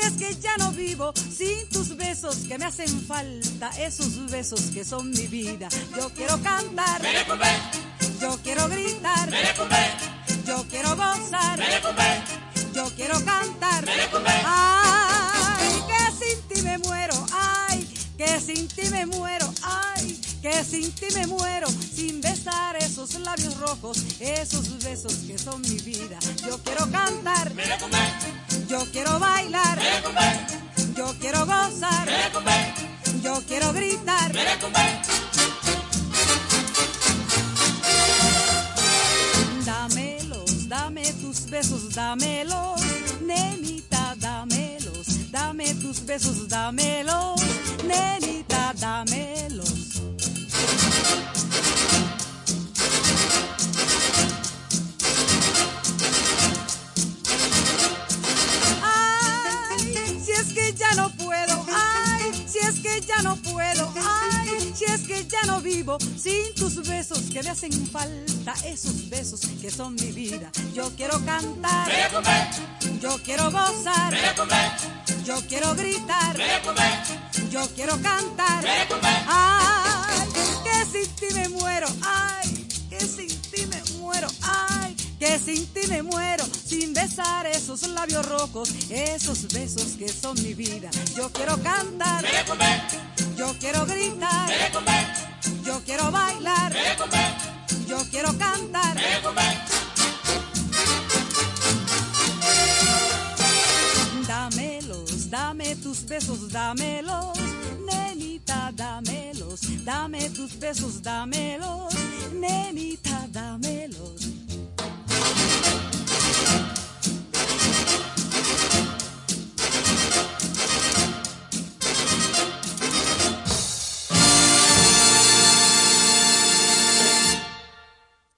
es que ya no vivo sin tus besos que me hacen falta, esos besos que son mi vida. Yo quiero cantar, yo quiero gritar, yo quiero gozar, yo quiero cantar. Ay, que sin ti me muero, ay, que sin ti me muero, ay, que sin ti me muero, sin besar esos labios rojos, esos besos que son mi vida. Yo quiero cantar, yo quiero bailar, yo quiero gozar, yo quiero gritar. Dámelos, dame tus besos, dámelos, nenita, dámelos, dame tus besos, dámelos, nenita, dámelos. Ay, si es que ya no puedo, ay, si es que ya no puedo, ay, si es que ya no vivo sin tus besos que me hacen falta, esos besos que son mi vida. Yo quiero cantar, yo quiero gozar, yo quiero gritar, yo quiero cantar. Ay, que sin ti me muero, ay, que sin ti me muero, ay, que sin ti me muero, sin besar esos labios rojos, esos besos que son mi vida. Yo quiero cantar, yo quiero gritar, yo quiero bailar, yo quiero cantar. Dámelos, dame tus besos, dámelos, nenita, dámelos, dame tus besos, dámelos, nenita, dámelos.